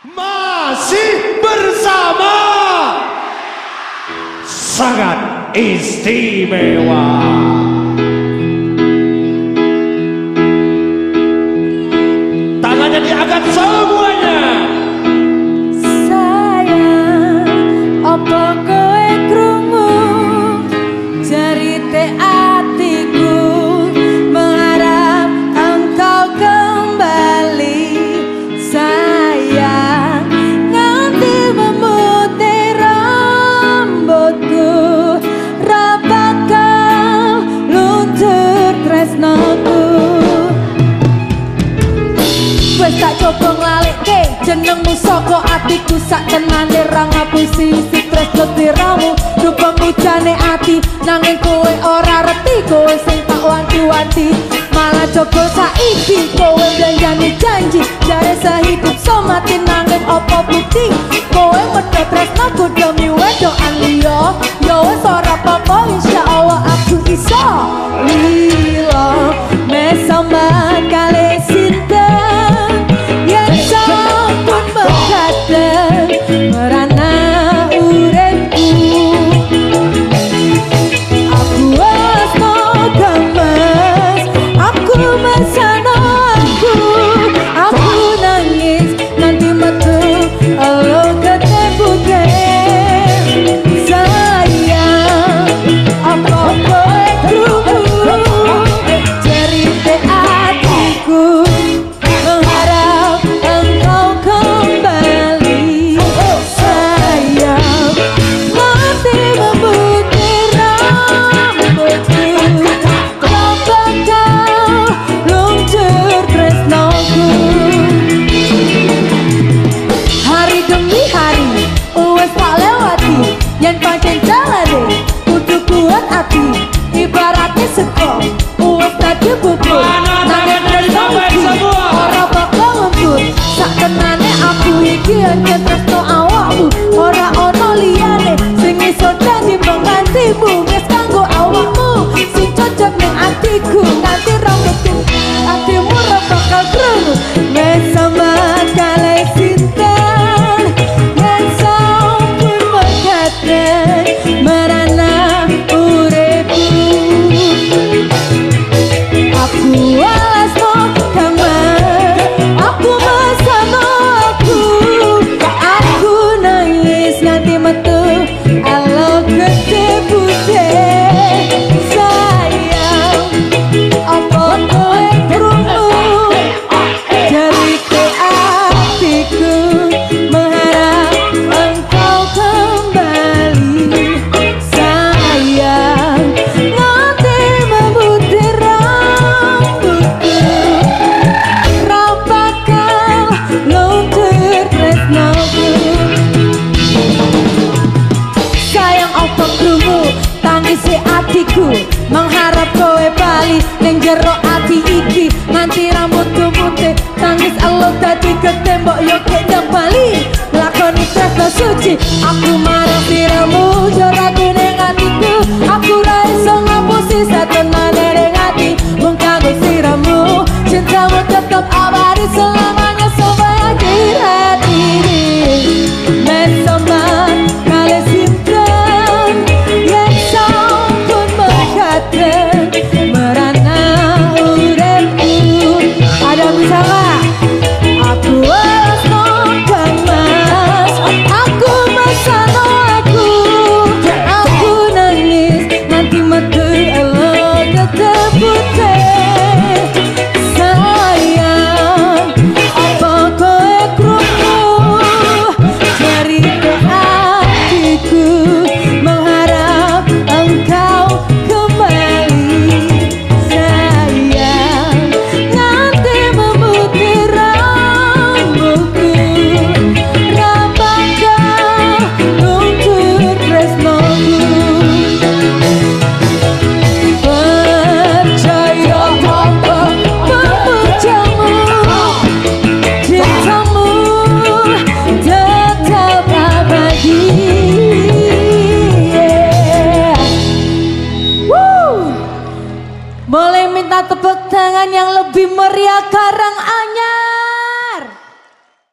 Masih bersama sangat istimewa. Tangannya diangkat semuanya. Sayang, apa kowe krungu cerita hatiku, mengharap engkau kembali. Sayang, nanti memutih rambutku, rapakal luntur tresnoku. Wes tak coba nglalike jenengmu saka atiku, sak tenane ra ngapusi stres letiramu. Rupamu jane ati nanging kowe ora reti, kowe sing tak wanti-wanti malah coba saiki kowe janji janji jare sehidup somati nanging opo bukti kowe medhot tresnaku demi wedokan liya. Ya wis ora apa-apa, insyaallah aku iso lilo mesambat kali sinten yen sampun mekadeng merana uripku. Aku wis gemes, aku mesano aku nangis nanti metu elo ketebute. Sayang, apa kowe krungu cerita hatiku, mengharap engkau kembali. Sayang, nanti memutih rambutku, bakal luntur tresnoku. Hari demi hari wes tak lewati, yen pancen jalane kudu kuat ati. Ibaratnya sego wes dadi bubur, nanging tresno ora bakal lembut. Sak tenane aku iki hanya tresno awakmu, ora ono liyane sing iso dadi penggantimu. Wes kanggo awakmu sing cocok ning atiku, nganti rambutku atimu ora bakal krungu. Wes sambat kali sinten yen sampun mekadeng merana uripku. Aku alasno kamar, aku mesano aku nangis nganti metu elo ketebute. Sayang, apa kowe krungu cerita hatiku, mengharap engkau kembali. Sayang, nanti memutih rambutku, rapakal luntur tresnoku. Sayang, apa krungu tangisi atiku, mengharap kowe bali ning jero ati iki. Nganti rambutku putih tangis elo dadi ketembok yo kek bali. Lakoni tresno suci aku